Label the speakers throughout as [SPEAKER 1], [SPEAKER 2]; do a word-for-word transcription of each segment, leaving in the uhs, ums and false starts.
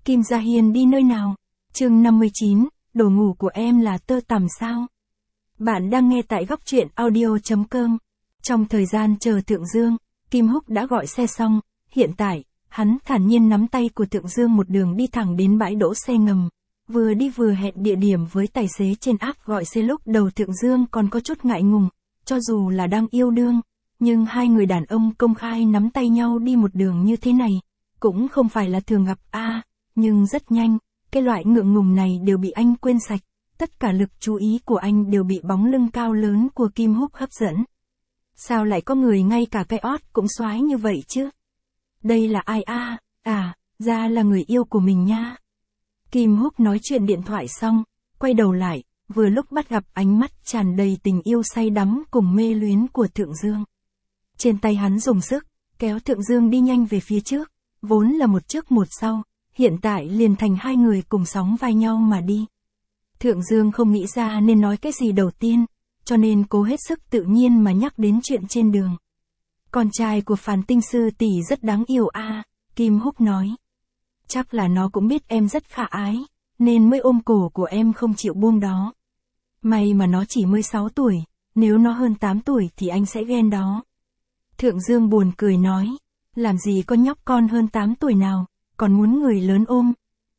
[SPEAKER 1] Kim Gia Hiên đi nơi nào? Chương năm mươi chín, đồ ngủ của em là tơ tằm sao? Bạn đang nghe tại góc truyện audio chấm com. Trong thời gian chờ Thượng Dương, Kim Húc đã gọi xe xong, hiện tại, hắn thản nhiên nắm tay của Thượng Dương một đường đi thẳng đến bãi đỗ xe ngầm. Vừa đi vừa hẹn địa điểm với tài xế trên app gọi xe. Lúc đầu Thượng Dương còn có chút ngại ngùng, cho dù là đang yêu đương, nhưng hai người đàn ông công khai nắm tay nhau đi một đường như thế này, cũng không phải là thường gặp a. À, nhưng rất nhanh, cái loại ngượng ngùng này đều bị anh quên sạch, tất cả lực chú ý của anh đều bị bóng lưng cao lớn của Kim Húc hấp dẫn. Sao lại có người ngay cả cái ót cũng xoái như vậy chứ? Đây là ai a? À, à, ra là người yêu của mình nha. Kim Húc nói chuyện điện thoại xong, quay đầu lại, vừa lúc bắt gặp ánh mắt tràn đầy tình yêu say đắm cùng mê luyến của Thượng Dương. Trên tay hắn dùng sức, kéo Thượng Dương đi nhanh về phía trước, vốn là một trước một sau, hiện tại liền thành hai người cùng sóng vai nhau mà đi. Thượng Dương không nghĩ ra nên nói cái gì đầu tiên, cho nên cố hết sức tự nhiên mà nhắc đến chuyện trên đường. Con trai của Phàn Tinh Sư tỷ rất đáng yêu a, à, Kim Húc nói. Chắc là nó cũng biết em rất khả ái, nên mới ôm cổ của em không chịu buông đó. May mà nó chỉ mới sáu tuổi, nếu nó hơn tám tuổi thì anh sẽ ghen đó. Thượng Dương buồn cười nói, làm gì có nhóc con hơn tám tuổi nào, còn muốn người lớn ôm.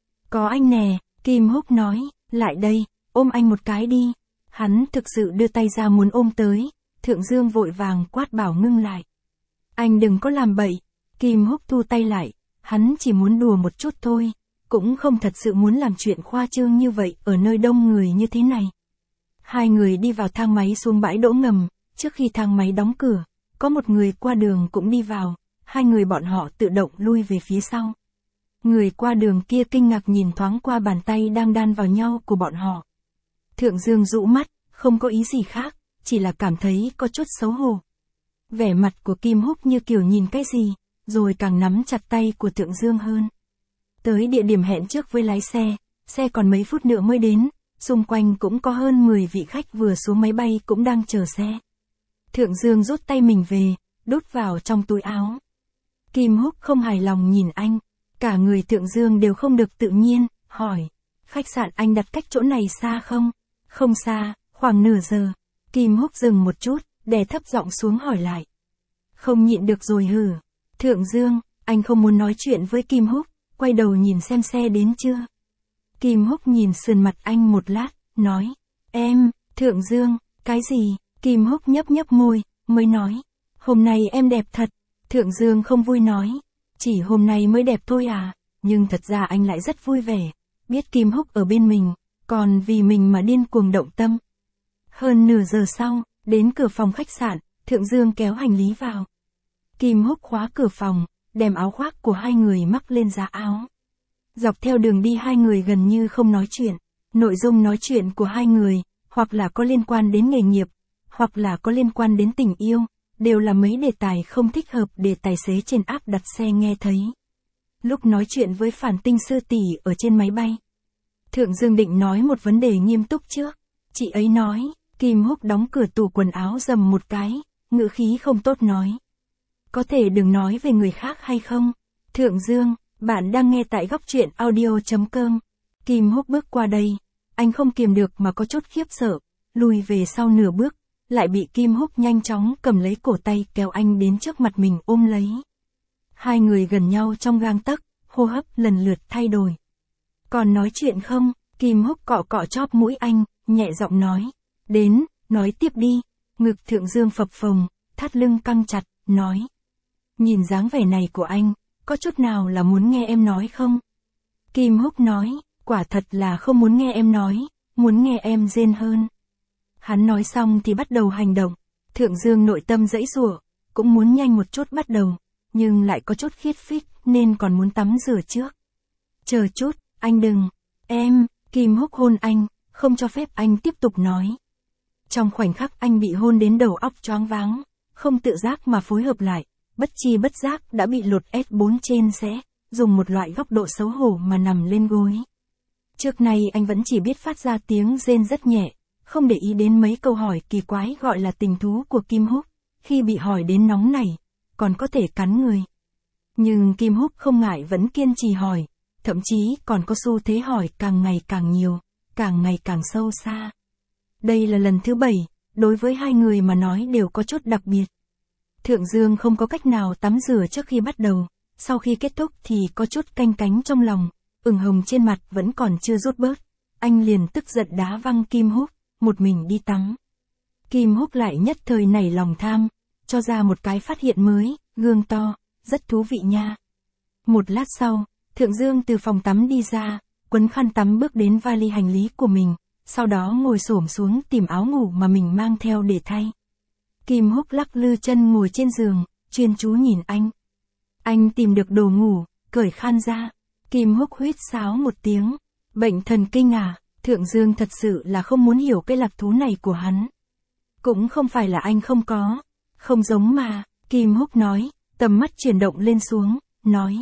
[SPEAKER 1] Có anh nè, Kim Húc nói, lại đây, ôm anh một cái đi. Hắn thực sự đưa tay ra muốn ôm tới, Thượng Dương vội vàng quát bảo ngưng lại. Anh đừng có làm bậy, Kim Húc thu tay lại, hắn chỉ muốn đùa một chút thôi, cũng không thật sự muốn làm chuyện khoa trương như vậy ở nơi đông người như thế này. Hai người đi vào thang máy xuống bãi đỗ ngầm, trước khi thang máy đóng cửa, có một người qua đường cũng đi vào, hai người bọn họ tự động lui về phía sau. Người qua đường kia kinh ngạc nhìn thoáng qua bàn tay đang đan vào nhau của bọn họ. Thượng Dương rũ mắt, không có ý gì khác, chỉ là cảm thấy có chút xấu hổ. Vẻ mặt của Kim Húc như kiểu nhìn cái gì, rồi càng nắm chặt tay của Thượng Dương hơn. Tới địa điểm hẹn trước với lái xe, xe còn mấy phút nữa mới đến, xung quanh cũng có hơn mười vị khách vừa xuống máy bay cũng đang chờ xe. Thượng Dương rút tay mình về, đút vào trong túi áo. Kim Húc không hài lòng nhìn anh, cả người Thượng Dương đều không được tự nhiên, hỏi, khách sạn anh đặt cách chỗ này xa không? Không xa, khoảng nửa giờ. Kim Húc dừng một chút, đè thấp giọng xuống hỏi lại. Không nhịn được rồi hử? Thượng Dương, anh không muốn nói chuyện với Kim Húc, quay đầu nhìn xem xe đến chưa. Kim Húc nhìn sườn mặt anh một lát, nói, em, Thượng Dương, cái gì? Kim Húc nhấp nhấp môi, mới nói, hôm nay em đẹp thật. Thượng Dương không vui nói, chỉ hôm nay mới đẹp thôi à, nhưng thật ra anh lại rất vui vẻ, biết Kim Húc ở bên mình, còn vì mình mà điên cuồng động tâm. Hơn nửa giờ sau, đến cửa phòng khách sạn, Thượng Dương kéo hành lý vào. Kim Húc khóa cửa phòng, đem áo khoác của hai người mắc lên giá áo. Dọc theo đường đi hai người gần như không nói chuyện, nội dung nói chuyện của hai người, hoặc là có liên quan đến nghề nghiệp, hoặc là có liên quan đến tình yêu, đều là mấy đề tài không thích hợp để tài xế trên app đặt xe nghe thấy. Lúc nói chuyện với Phàn Tinh Sư tỷ ở trên máy bay, Thượng Dương định nói một vấn đề nghiêm túc trước. Chị ấy nói, Kim Húc đóng cửa tủ quần áo dầm một cái, ngữ khí không tốt nói. Có thể đừng nói về người khác hay không? Thượng Dương, bạn đang nghe tại góc truyện audio chấm com. Kim Húc bước qua đây, anh không kiềm được mà có chút khiếp sợ, lùi về sau nửa bước, lại bị Kim Húc nhanh chóng cầm lấy cổ tay kéo anh đến trước mặt mình ôm lấy. Hai người gần nhau trong gang tấc, hô hấp lần lượt thay đổi. Còn nói chuyện không? Kim Húc cọ cọ chóp mũi anh, nhẹ giọng nói. Đến, nói tiếp đi. Ngực Thượng Dương phập phồng, thắt lưng căng chặt, nói. Nhìn dáng vẻ này của anh, có chút nào là muốn nghe em nói không? Kim Húc nói, quả thật là không muốn nghe em nói, muốn nghe em rên hơn. Hắn nói xong thì bắt đầu hành động. Thượng Dương nội tâm giãy giụa, cũng muốn nhanh một chút bắt đầu, nhưng lại có chút khiết phích nên còn muốn tắm rửa trước. Chờ chút, anh đừng. Em, Kim Húc hôn anh, không cho phép anh tiếp tục nói. Trong khoảnh khắc anh bị hôn đến đầu óc choáng váng, không tự giác mà phối hợp lại, bất chi bất giác đã bị lột ét bốn trên xé, dùng một loại góc độ xấu hổ mà nằm lên gối. Trước nay anh vẫn chỉ biết phát ra tiếng rên rất nhẹ, không để ý đến mấy câu hỏi kỳ quái gọi là tình thú của Kim Húc, khi bị hỏi đến nóng nảy, còn có thể cắn người. Nhưng Kim Húc không ngại vẫn kiên trì hỏi, thậm chí còn có xu thế hỏi càng ngày càng nhiều, càng ngày càng sâu xa. Đây là lần thứ bảy, đối với hai người mà nói đều có chút đặc biệt. Thượng Dương không có cách nào tắm rửa trước khi bắt đầu, sau khi kết thúc thì có chút canh cánh trong lòng, ửng hồng trên mặt vẫn còn chưa rút bớt. Anh liền tức giận đá văng Kim Húc, một mình đi tắm. Kim Húc lại nhất thời nảy lòng tham, cho ra một cái phát hiện mới, gương to, rất thú vị nha. Một lát sau, Thượng Dương từ phòng tắm đi ra, quấn khăn tắm bước đến vali hành lý của mình, sau đó ngồi xổm xuống tìm áo ngủ mà mình mang theo để thay. Kim Húc lắc lư chân ngồi trên giường, chuyên chú nhìn anh. Anh tìm được đồ ngủ, cởi khăn ra. Kim Húc huýt sáo một tiếng. Bệnh thần kinh à, Thượng Dương thật sự là không muốn hiểu cái lạc thú này của hắn. Cũng không phải là anh không có. Không giống mà, Kim Húc nói, tầm mắt chuyển động lên xuống, nói.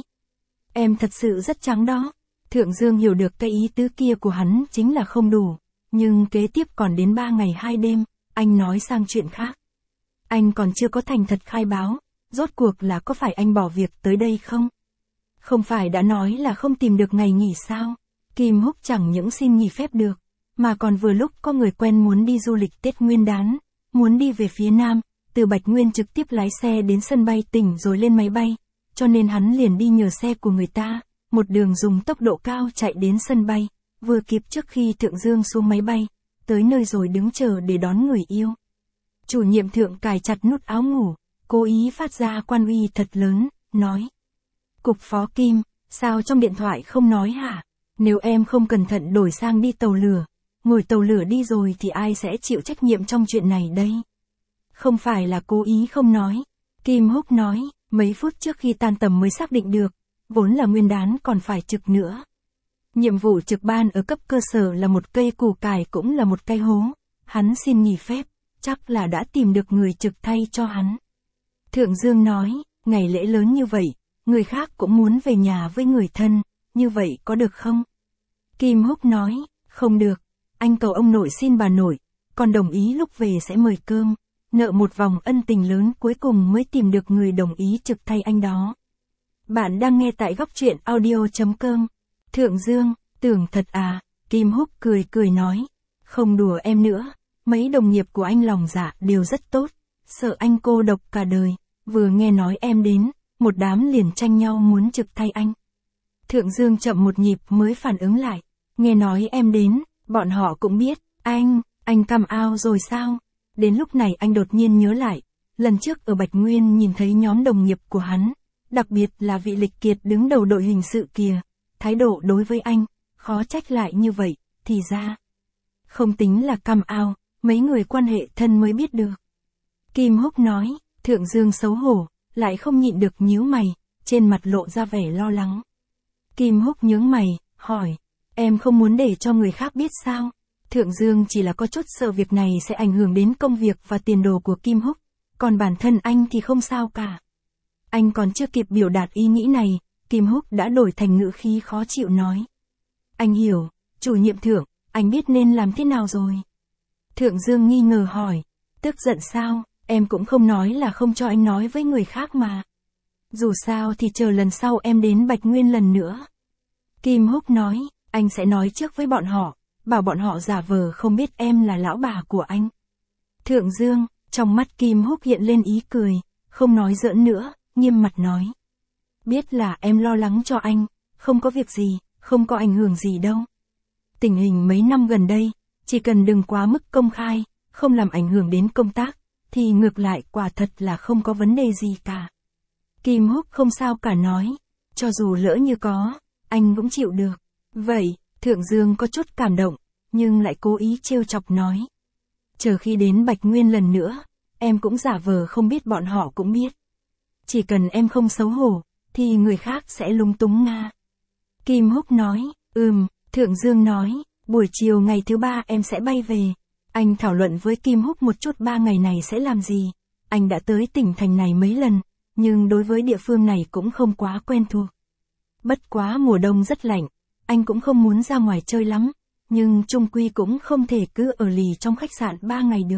[SPEAKER 1] Em thật sự rất trắng đó. Thượng Dương hiểu được cái ý tứ kia của hắn chính là không đủ. Nhưng kế tiếp còn đến ba ngày hai đêm, anh nói sang chuyện khác. Anh còn chưa có thành thật khai báo, rốt cuộc là có phải anh bỏ việc tới đây không? Không phải đã nói là không tìm được ngày nghỉ sao? Kim Húc chẳng những xin nghỉ phép được, mà còn vừa lúc có người quen muốn đi du lịch Tết Nguyên đán, muốn đi về phía Nam, từ Bạch Nguyên trực tiếp lái xe đến sân bay tỉnh rồi lên máy bay, cho nên hắn liền đi nhờ xe của người ta, một đường dùng tốc độ cao chạy đến sân bay, vừa kịp trước khi Thượng Dương xuống máy bay, tới nơi rồi đứng chờ để đón người yêu. Chủ nhiệm Thượng cài chặt nút áo ngủ, cố ý phát ra quan uy thật lớn, nói. Cục phó Kim, sao trong điện thoại không nói hả? Nếu em không cẩn thận đổi sang đi tàu lửa, ngồi tàu lửa đi rồi thì ai sẽ chịu trách nhiệm trong chuyện này đây? Không phải là cố ý không nói. Kim Húc nói, mấy phút trước khi tan tầm mới xác định được, vốn là nguyên đán còn phải trực nữa. Nhiệm vụ trực ban ở cấp cơ sở là một cây củ cải cũng là một cây hố. Hắn xin nghỉ phép, chắc là đã tìm được người trực thay cho hắn. Thượng Dương nói, ngày lễ lớn như vậy, người khác cũng muốn về nhà với người thân, như vậy có được không? Kim Húc nói, không được, anh cầu ông nội xin bà nội, còn đồng ý lúc về sẽ mời cơm, nợ một vòng ân tình lớn cuối cùng mới tìm được người đồng ý trực thay anh đó. Bạn đang nghe tại góc truyện audio chấm com. Thượng Dương, tưởng thật à? Kim Húc cười cười nói, không đùa em nữa, mấy đồng nghiệp của anh lòng dạ đều rất tốt, sợ anh cô độc cả đời, vừa nghe nói em đến, một đám liền tranh nhau muốn trực thay anh. Thượng Dương chậm một nhịp mới phản ứng lại, nghe nói em đến, bọn họ cũng biết, anh, anh cam ao rồi sao? Đến lúc này anh đột nhiên nhớ lại, lần trước ở Bạch Nguyên nhìn thấy nhóm đồng nghiệp của hắn, đặc biệt là vị Lịch Kiệt đứng đầu đội hình sự kìa, thái độ đối với anh, khó trách lại như vậy, thì ra. Không tính là cam ao, mấy người quan hệ thân mới biết được. Kim Húc nói, Thượng Dương xấu hổ, lại không nhịn được nhíu mày, trên mặt lộ ra vẻ lo lắng. Kim Húc nhướng mày, hỏi, em không muốn để cho người khác biết sao? Thượng Dương chỉ là có chút sợ việc này sẽ ảnh hưởng đến công việc và tiền đồ của Kim Húc, còn bản thân anh thì không sao cả. Anh còn chưa kịp biểu đạt ý nghĩ này, Kim Húc đã đổi thành ngữ khí khó chịu nói. Anh hiểu, chủ nhiệm Thượng, anh biết nên làm thế nào rồi? Thượng Dương nghi ngờ hỏi, tức giận sao, em cũng không nói là không cho anh nói với người khác mà. Dù sao thì chờ lần sau em đến Bạch Nguyên lần nữa. Kim Húc nói, anh sẽ nói trước với bọn họ, bảo bọn họ giả vờ không biết em là lão bà của anh. Thượng Dương, trong mắt Kim Húc hiện lên ý cười, không nói giỡn nữa, nghiêm mặt nói. Biết là em lo lắng cho anh, không có việc gì, không có ảnh hưởng gì đâu. Tình hình mấy năm gần đây, chỉ cần đừng quá mức công khai, không làm ảnh hưởng đến công tác, thì ngược lại quả thật là không có vấn đề gì cả. Kim Húc không sao cả nói, cho dù lỡ như có, anh cũng chịu được. Vậy, Thượng Dương có chút cảm động, nhưng lại cố ý trêu chọc nói. Chờ khi đến Bạch Nguyên lần nữa, em cũng giả vờ không biết bọn họ cũng biết. Chỉ cần em không xấu hổ, thì người khác sẽ lung túng nga. Kim Húc nói, ừm, Thượng Dương nói, buổi chiều ngày thứ ba em sẽ bay về. Anh thảo luận với Kim Húc một chút ba ngày này sẽ làm gì. Anh đã tới tỉnh thành này mấy lần, nhưng đối với địa phương này cũng không quá quen thuộc. Bất quá mùa đông rất lạnh, anh cũng không muốn ra ngoài chơi lắm, nhưng chung quy cũng không thể cứ ở lì trong khách sạn ba ngày được.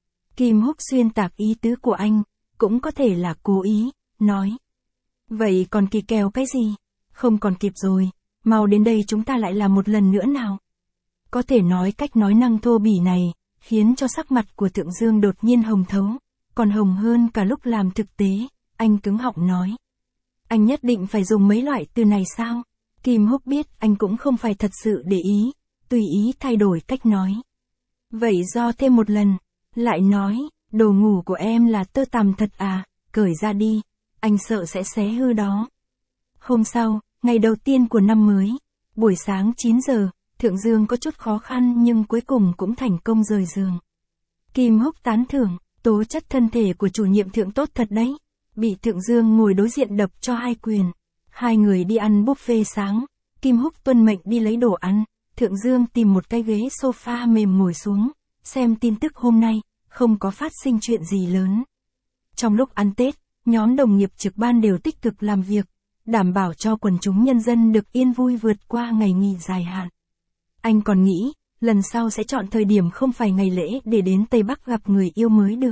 [SPEAKER 1] Kim Húc xuyên tạc ý tứ của anh, cũng có thể là cố ý, nói. Vậy còn kỳ kèo cái gì? Không còn kịp rồi, mau đến đây chúng ta lại làm một lần nữa nào. Có thể nói cách nói năng thô bỉ này, khiến cho sắc mặt của Thượng Dương đột nhiên hồng thấu, còn hồng hơn cả lúc làm thực tế, anh cứng họng nói. Anh nhất định phải dùng mấy loại từ này sao? Kim Húc biết anh cũng không phải thật sự để ý, tùy ý thay đổi cách nói. Vậy do thêm một lần, lại nói, đồ ngủ của em là tơ tằm thật à, cởi ra đi, anh sợ sẽ xé hư đó. Hôm sau, ngày đầu tiên của năm mới, buổi sáng chín giờ, Thượng Dương có chút khó khăn nhưng cuối cùng cũng thành công rời giường. Kim Húc tán thưởng, tố chất thân thể của chủ nhiệm Thượng tốt thật đấy. Bị Thượng Dương ngồi đối diện đập cho hai quyền. Hai người đi ăn buffet sáng, Kim Húc tuân mệnh đi lấy đồ ăn, Thượng Dương tìm một cái ghế sofa mềm ngồi xuống, xem tin tức hôm nay, không có phát sinh chuyện gì lớn. Trong lúc ăn Tết, nhóm đồng nghiệp trực ban đều tích cực làm việc, đảm bảo cho quần chúng nhân dân được yên vui vượt qua ngày nghỉ dài hạn. Anh còn nghĩ, lần sau sẽ chọn thời điểm không phải ngày lễ để đến Tây Bắc gặp người yêu mới được.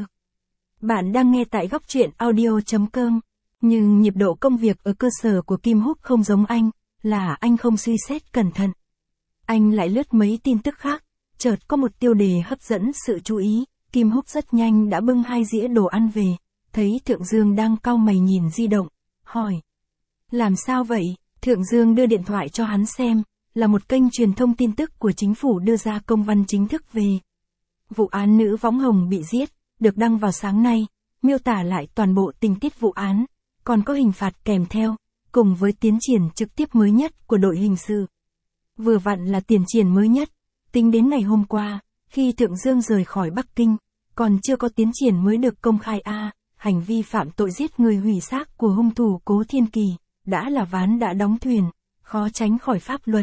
[SPEAKER 1] Bạn đang nghe tại góc truyện audio chấm com, nhưng nhịp độ công việc ở cơ sở của Kim Húc không giống anh, là anh không suy xét cẩn thận. Anh lại lướt mấy tin tức khác, chợt có một tiêu đề hấp dẫn sự chú ý, Kim Húc rất nhanh đã bưng hai dĩa đồ ăn về, thấy Thượng Dương đang cau mày nhìn di động, hỏi. Làm sao vậy? Thượng Dương đưa điện thoại cho hắn xem, là một kênh truyền thông tin tức của chính phủ đưa ra công văn chính thức về vụ án nữ võng hồng bị giết, được đăng vào sáng nay, miêu tả lại toàn bộ tình tiết vụ án, còn có hình phạt kèm theo, cùng với tiến triển trực tiếp mới nhất của đội hình sự. Vừa vặn là tiền triển mới nhất, tính đến ngày hôm qua, khi Thượng Dương rời khỏi Bắc Kinh, còn chưa có tiến triển mới được công khai a, à, hành vi phạm tội giết người hủy xác của hung thủ Cố Thiên Kỳ, đã là ván đã đóng thuyền, khó tránh khỏi pháp luật.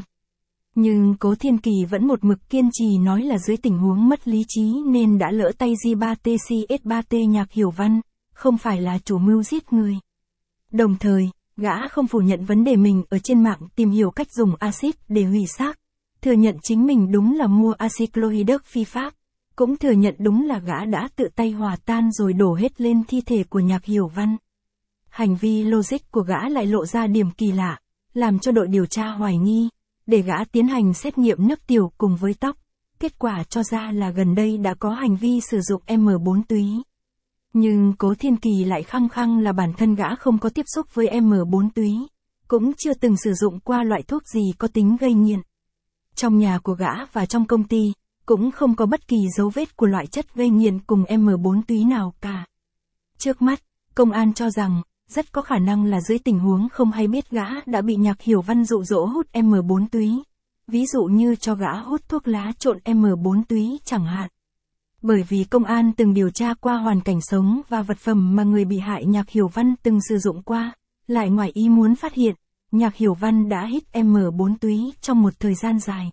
[SPEAKER 1] Nhưng Cố Thiên Kỳ vẫn một mực kiên trì nói là dưới tình huống mất lý trí nên đã lỡ tay G ba T C S ba T Nhạc Hiểu Văn, không phải là chủ mưu giết người. Đồng thời, gã không phủ nhận vấn đề mình ở trên mạng tìm hiểu cách dùng axit để hủy xác, thừa nhận chính mình đúng là mua axit chlorhydric phi pháp, cũng thừa nhận đúng là gã đã tự tay hòa tan rồi đổ hết lên thi thể của Nhạc Hiểu Văn. Hành vi logic của gã lại lộ ra điểm kỳ lạ, làm cho đội điều tra hoài nghi, để gã tiến hành xét nghiệm nước tiểu cùng với tóc, kết quả cho ra là gần đây đã có hành vi sử dụng M bốn túy. Nhưng Cố Thiên Kỳ lại khăng khăng là bản thân gã không có tiếp xúc với M bốn túy, cũng chưa từng sử dụng qua loại thuốc gì có tính gây nghiện. Trong nhà của gã và trong công ty, cũng không có bất kỳ dấu vết của loại chất gây nghiện cùng M bốn túy nào cả. Trước mắt, công an cho rằng, rất có khả năng là dưới tình huống không hay biết gã đã bị Nhạc Hiểu Văn dụ dỗ hút M bốn túy. Ví dụ như cho gã hút thuốc lá trộn M bốn túy chẳng hạn. Bởi vì công an từng điều tra qua hoàn cảnh sống và vật phẩm mà người bị hại Nhạc Hiểu Văn từng sử dụng qua, lại ngoài ý muốn phát hiện, Nhạc Hiểu Văn đã hít M bốn túy trong một thời gian dài.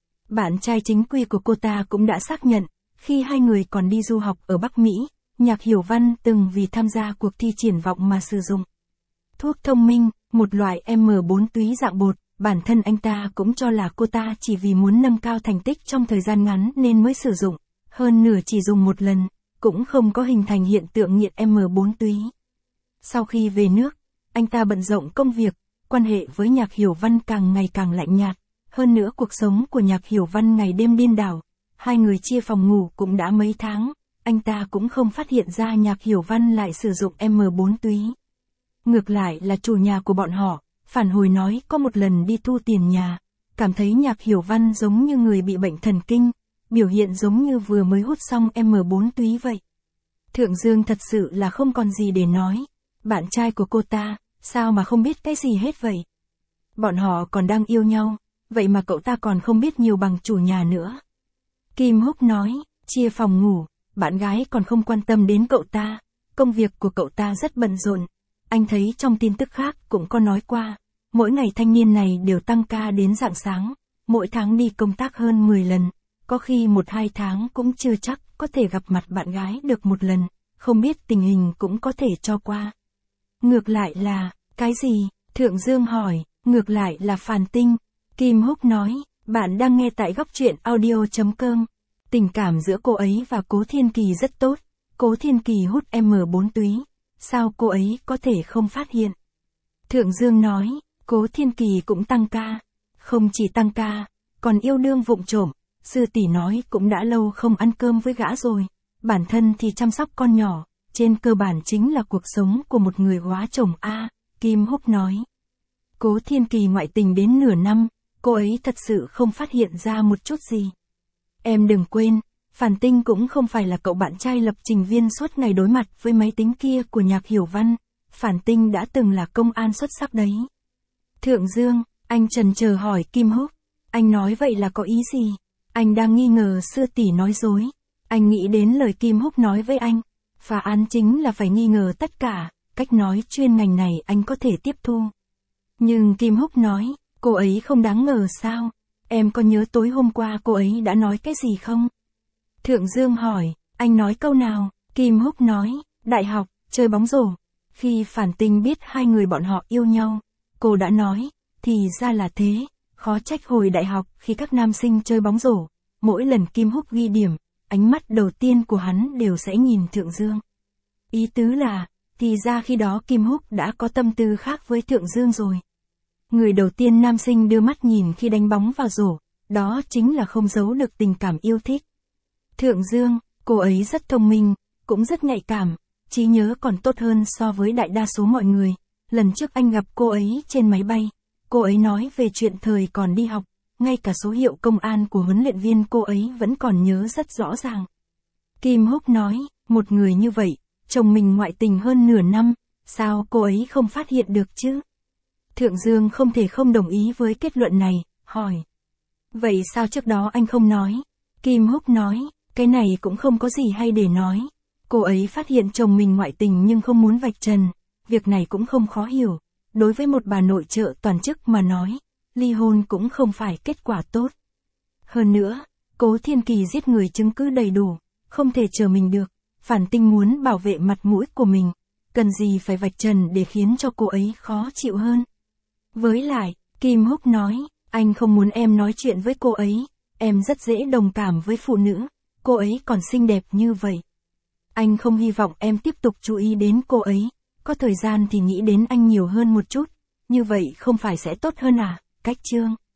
[SPEAKER 1] Bạn trai chính quy của cô ta cũng đã xác nhận, khi hai người còn đi du học ở Bắc Mỹ, Nhạc Hiểu Văn từng vì tham gia cuộc thi triển vọng mà sử dụng thuốc thông minh, một loại M bốn túy dạng bột, bản thân anh ta cũng cho là cô ta chỉ vì muốn nâng cao thành tích trong thời gian ngắn nên mới sử dụng, hơn nửa chỉ dùng một lần, cũng không có hình thành hiện tượng nghiện M bốn túy. Sau khi về nước, anh ta bận rộn công việc, quan hệ với Nhạc Hiểu Văn càng ngày càng lạnh nhạt, hơn nữa cuộc sống của Nhạc Hiểu Văn ngày đêm điên đảo, hai người chia phòng ngủ cũng đã mấy tháng. Anh ta cũng không phát hiện ra Nhạc Hiểu Văn lại sử dụng M bốn túy. Ngược lại là chủ nhà của bọn họ, phản hồi nói có một lần đi thu tiền nhà, cảm thấy Nhạc Hiểu Văn giống như người bị bệnh thần kinh, biểu hiện giống như vừa mới hút xong M bốn túy vậy. Thượng Dương thật sự là không còn gì để nói, bạn trai của cô ta, sao mà không biết cái gì hết vậy? Bọn họ còn đang yêu nhau, vậy mà cậu ta còn không biết nhiều bằng chủ nhà nữa. Kim Húc nói, chia phòng ngủ. Bạn gái còn không quan tâm đến cậu ta, công việc của cậu ta rất bận rộn. Anh thấy trong tin tức khác cũng có nói qua, mỗi ngày thanh niên này đều tăng ca đến rạng sáng, mỗi tháng đi công tác hơn mười lần, có khi một hai tháng cũng chưa chắc có thể gặp mặt bạn gái được một lần, không biết tình hình cũng có thể cho qua. Ngược lại là, cái gì? Thượng Dương hỏi, ngược lại là Phàn Tinh. Kim Húc nói, bạn đang nghe tại góc truyện audio chấm com. Tình cảm giữa cô ấy và Cố Thiên Kỳ rất tốt, Cố Thiên Kỳ hút M bốn túy, sao cô ấy có thể không phát hiện? Thượng Dương nói, Cố Thiên Kỳ cũng tăng ca, Không chỉ tăng ca, còn yêu đương vụng trộm, sư tỷ nói cũng đã lâu không ăn cơm với gã rồi. Bản thân thì chăm sóc con nhỏ, trên cơ bản chính là cuộc sống của một người góa chồng a, Kim Húc nói. Cố Thiên Kỳ ngoại tình đến nửa năm, cô ấy thật sự không phát hiện ra một chút gì. Em đừng quên, Phản Tinh cũng không phải là cậu bạn trai lập trình viên suốt ngày đối mặt với máy tính kia của Nhạc Hiểu Văn, Phản Tinh đã từng là công an xuất sắc đấy. Thượng Dương, anh trần chờ hỏi Kim Húc, anh nói vậy là có ý gì? Anh đang nghi ngờ sư tỷ nói dối. Anh nghĩ đến lời Kim Húc nói với anh, phá án chính là phải nghi ngờ tất cả, cách nói chuyên ngành này anh có thể tiếp thu. Nhưng Kim Húc nói, cô ấy không đáng ngờ sao? Em có nhớ tối hôm qua cô ấy đã nói cái gì không? Thượng Dương hỏi, anh nói câu nào? Kim Húc nói, đại học, chơi bóng rổ. Khi Phản Tinh biết hai người bọn họ yêu nhau, cô đã nói, thì ra là thế, khó trách hồi đại học khi các nam sinh chơi bóng rổ, mỗi lần Kim Húc ghi điểm, ánh mắt đầu tiên của hắn đều sẽ nhìn Thượng Dương. Ý tứ là, thì ra khi đó Kim Húc đã có tâm tư khác với Thượng Dương rồi. Người đầu tiên nam sinh đưa mắt nhìn khi đánh bóng vào rổ, đó chính là không giấu được tình cảm yêu thích. Thượng Dương, cô ấy rất thông minh, cũng rất nhạy cảm, trí nhớ còn tốt hơn so với đại đa số mọi người. Lần trước anh gặp cô ấy trên máy bay, cô ấy nói về chuyện thời còn đi học, ngay cả số hiệu công an của huấn luyện viên cô ấy vẫn còn nhớ rất rõ ràng. Kim Húc nói, một người như vậy, chồng mình ngoại tình hơn nửa năm, sao cô ấy không phát hiện được chứ? Thượng Dương không thể không đồng ý với kết luận này, hỏi. Vậy sao trước đó anh không nói? Kim Húc nói, cái này cũng không có gì hay để nói. Cô ấy phát hiện chồng mình ngoại tình nhưng không muốn vạch trần, việc này cũng không khó hiểu. Đối với một bà nội trợ toàn chức mà nói, ly hôn cũng không phải kết quả tốt. Hơn nữa, Cố Thiên Kỳ giết người chứng cứ đầy đủ, không thể chờ mình được. Phản Tinh muốn bảo vệ mặt mũi của mình, cần gì phải vạch trần để khiến cho cô ấy khó chịu hơn. Với lại, Kim Húc nói, anh không muốn em nói chuyện với cô ấy, em rất dễ đồng cảm với phụ nữ, cô ấy còn xinh đẹp như vậy. Anh không hy vọng em tiếp tục chú ý đến cô ấy, có thời gian thì nghĩ đến anh nhiều hơn một chút, như vậy không phải sẽ tốt hơn à, Cách Chương.